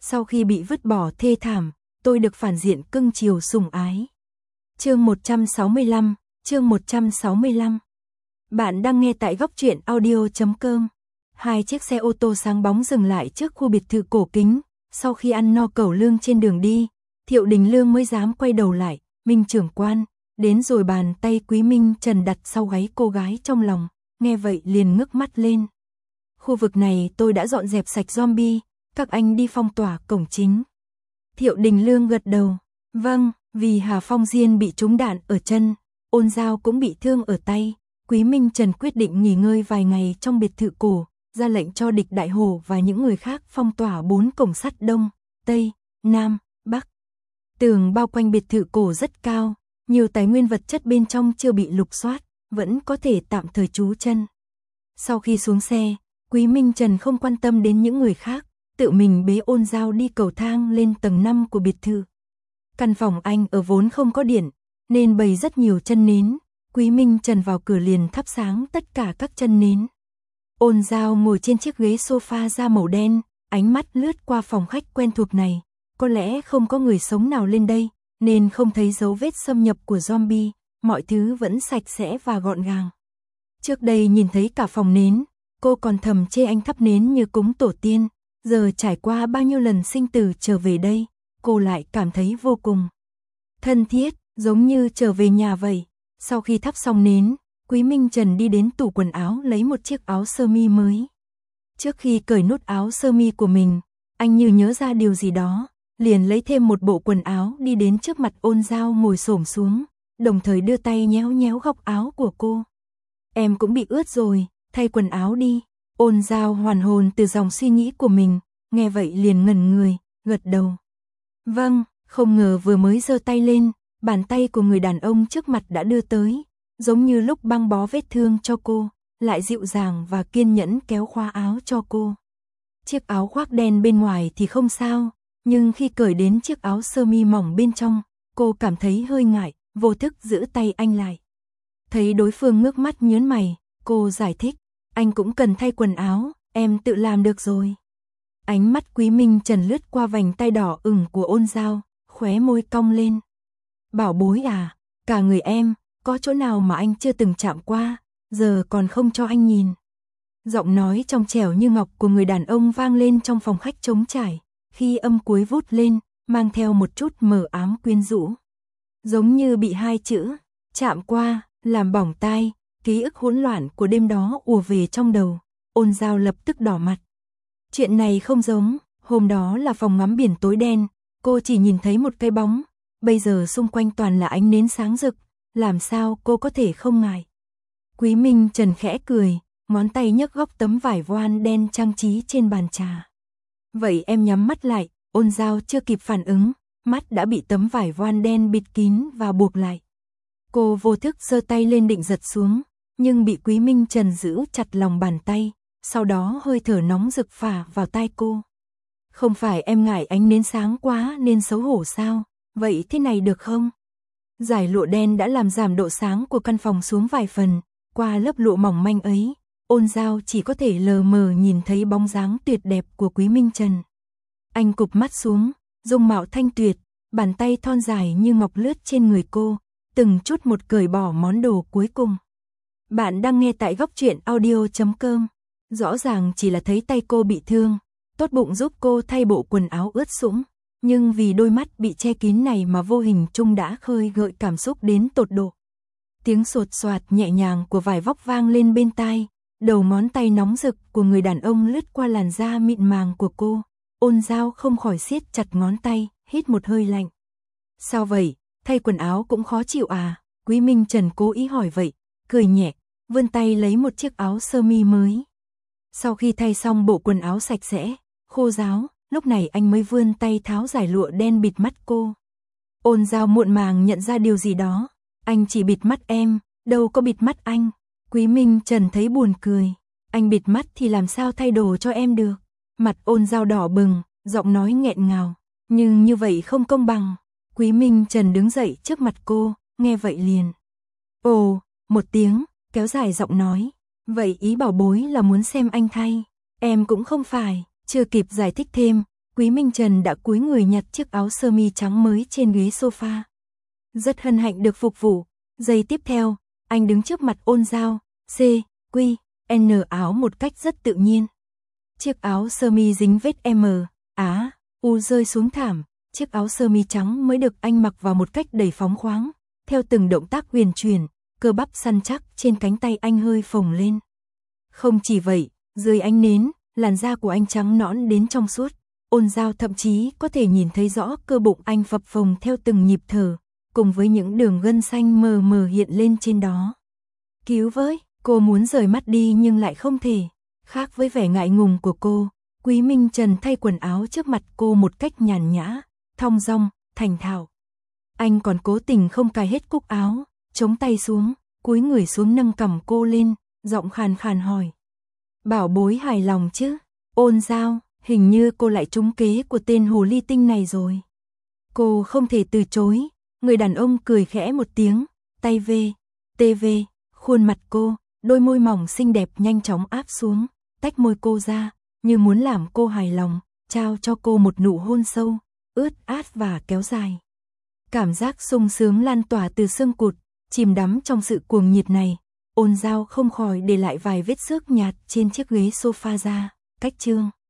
Sau khi bị vứt bỏ thê thảm, tôi được phản diện cưng chiều sủng ái. Chương 165, chương 165. Bạn đang nghe tại góc truyện audio.com. Hai chiếc xe ô tô sáng bóng dừng lại trước khu biệt thự cổ kính. Sau khi ăn no cẩu lương trên đường đi, Thiệu Đình Lương mới dám quay đầu lại. Minh trưởng quan, đến rồi. Bàn tay Quý Minh Trần đặt sau gáy cô gái trong lòng, nghe vậy liền ngước mắt lên. Khu vực này tôi đã dọn dẹp sạch zombie, các anh đi phong tỏa cổng chính. Thiệu Đình Lương gật đầu. Vâng, vì Hà Phong Diên bị trúng đạn ở chân, Ôn Giao cũng bị thương ở tay. Quý Minh Trần quyết định nghỉ ngơi vài ngày trong biệt thự cổ, ra lệnh cho Địch Đại Hổ và những người khác phong tỏa 4 cổng sắt Đông, Tây, Nam, Bắc. Tường bao quanh biệt thự cổ rất cao, nhiều tài nguyên vật chất bên trong chưa bị lục soát, vẫn có thể tạm thời trú chân. Sau khi xuống xe, Quý Minh Trần không quan tâm đến những người khác, tự mình bế Ôn Giao đi cầu thang lên tầng 5 của biệt thự. Căn phòng anh ở vốn không có điện, nên bày rất nhiều chân nến. Quý Minh Trần vào cửa liền thắp sáng tất cả các chân nến. Ôn Giao ngồi trên chiếc ghế sofa da màu đen, ánh mắt lướt qua phòng khách quen thuộc này. Có lẽ không có người sống nào lên đây, nên không thấy dấu vết xâm nhập của zombie, mọi thứ vẫn sạch sẽ và gọn gàng. Trước đây nhìn thấy cả phòng nến, cô còn thầm chê anh thắp nến như cúng tổ tiên, giờ trải qua bao nhiêu lần sinh tử trở về đây, cô lại cảm thấy vô cùng thân thiết, giống như trở về nhà vậy. Sau khi thắp xong nến, Quý Minh Trần đi đến tủ quần áo lấy một chiếc áo sơ mi mới. Trước khi cởi nút áo sơ mi của mình, anh như nhớ ra điều gì đó, liền lấy thêm một bộ quần áo đi đến trước mặt Ôn Giao ngồi xổm xuống, đồng thời đưa tay nhéo nhéo góc áo của cô. Em cũng bị ướt rồi, thay quần áo đi. Ôn Giao hoàn hồn từ dòng suy nghĩ của mình, nghe vậy liền ngẩn người, gật đầu. Vâng, không ngờ vừa mới giơ tay lên, bàn tay của người đàn ông trước mặt đã đưa tới, giống như lúc băng bó vết thương cho cô, lại dịu dàng và kiên nhẫn kéo khóa áo cho cô. Chiếc áo khoác đen bên ngoài thì không sao, nhưng khi cởi đến chiếc áo sơ mi mỏng bên trong, cô cảm thấy hơi ngại, vô thức giữ tay anh lại. Thấy đối phương ngước mắt nhớn mày, cô giải thích, anh cũng cần thay quần áo, em tự làm được rồi. Ánh mắt Quý Minh Trần lướt qua vành tay đỏ ửng của Ôn Giao, khóe môi cong lên. Bảo bối à, cả người em, có chỗ nào mà anh chưa từng chạm qua, giờ còn không cho anh nhìn. Giọng nói trong trẻo như ngọc của người đàn ông vang lên trong phòng khách trống trải, khi âm cuối vút lên, mang theo một chút mờ ám quyến rũ. Giống như bị hai chữ, chạm qua, làm bỏng tai, ký ức hỗn loạn của đêm đó ùa về trong đầu. Ôn Giao lập tức đỏ mặt. Chuyện này không giống, hôm đó là phòng ngắm biển tối đen, cô chỉ nhìn thấy một cái bóng, bây giờ xung quanh toàn là ánh nến sáng rực, làm sao cô có thể không ngại. Quý Minh Trần khẽ cười, ngón tay nhấc góc tấm vải voan đen trang trí trên bàn trà. Vậy em nhắm mắt lại. Ôn Giao chưa kịp phản ứng, mắt đã bị tấm vải voan đen bịt kín và buộc lại. Cô vô thức giơ tay lên định giật xuống, nhưng bị Quý Minh Trần giữ chặt lòng bàn tay, sau đó hơi thở nóng rực phả vào tai cô. Không phải em ngại ánh nến sáng quá nên xấu hổ sao, vậy thế này được không? Dải lụa đen đã làm giảm độ sáng của căn phòng xuống vài phần, qua lớp lụa mỏng manh ấy, Ôn Giao chỉ có thể lờ mờ nhìn thấy bóng dáng tuyệt đẹp của Quý Minh Trần. Anh cụp mắt xuống, dung mạo thanh tuyệt, bàn tay thon dài như ngọc lướt trên người cô, từng chút một cởi bỏ món đồ cuối cùng. Bạn đang nghe tại góc truyện audio.com. Rõ ràng chỉ là thấy tay cô bị thương, tốt bụng giúp cô thay bộ quần áo ướt sũng, nhưng vì đôi mắt bị che kín này mà vô hình chung đã khơi gợi cảm xúc đến tột độ. Tiếng sột soạt nhẹ nhàng của vải vóc vang lên bên tai, đầu ngón tay nóng rực của người đàn ông lướt qua làn da mịn màng của cô. Ôn Giao không khỏi siết chặt ngón tay, hít một hơi lạnh. Sao vậy, thay quần áo cũng khó chịu à? Quý Minh Trần cố ý hỏi vậy, cười nhẹ, vươn tay lấy một chiếc áo sơ mi mới. Sau khi thay xong bộ quần áo sạch sẽ, khô ráo, lúc này anh mới vươn tay tháo dải lụa đen bịt mắt cô. Ôn Giao muộn màng nhận ra điều gì đó, anh chỉ bịt mắt em, đâu có bịt mắt anh. Quý Minh Trần thấy buồn cười, anh bịt mắt thì làm sao thay đồ cho em được. Mặt Ôn Giao đỏ bừng, giọng nói nghẹn ngào, nhưng như vậy không công bằng. Quý Minh Trần đứng dậy trước mặt cô, nghe vậy liền. Ồ, một tiếng, kéo dài giọng nói. Vậy ý bảo bối là muốn xem anh thay. Em cũng không phải. Chưa kịp giải thích thêm, Quý Minh Trần đã cúi người nhặt chiếc áo sơ mi trắng mới trên ghế sofa. Rất hân hạnh được phục vụ. Giây tiếp theo, anh đứng trước mặt Ôn Giao, N áo một cách rất tự nhiên. Chiếc áo sơ mi dính vết U rơi xuống thảm, chiếc áo sơ mi trắng mới được anh mặc vào một cách đầy phóng khoáng, theo từng động tác huyền chuyển, cơ bắp săn chắc trên cánh tay anh hơi phồng lên. Không chỉ vậy, dưới ánh nến, làn da của anh trắng nõn đến trong suốt, Ôn Giao thậm chí có thể nhìn thấy rõ cơ bụng anh phập phồng theo từng nhịp thở, cùng với những đường gân xanh mờ mờ hiện lên trên đó. Cứu với, cô muốn rời mắt đi nhưng lại không thể. Khác với vẻ ngại ngùng của cô, Quý Minh Trần thay quần áo trước mặt cô một cách nhàn nhã, thong dong, thành thạo. Anh còn cố tình không cài hết cúc áo, chống tay xuống, cúi người xuống nâng cằm cô lên, giọng khàn khàn hỏi. Bảo bối hài lòng chứ? Ôn Giao, hình như cô lại trúng kế của tên hồ ly tinh này rồi. Cô không thể từ chối, người đàn ông cười khẽ một tiếng, tay về, khuôn mặt cô, đôi môi mỏng xinh đẹp nhanh chóng áp xuống, tách môi cô ra, như muốn làm cô hài lòng, trao cho cô một nụ hôn sâu, ướt át và kéo dài. Cảm giác sung sướng lan tỏa từ xương cụt, chìm đắm trong sự cuồng nhiệt này, Ôn Giao không khỏi để lại vài vết xước nhạt trên chiếc ghế sofa ra, cách chương.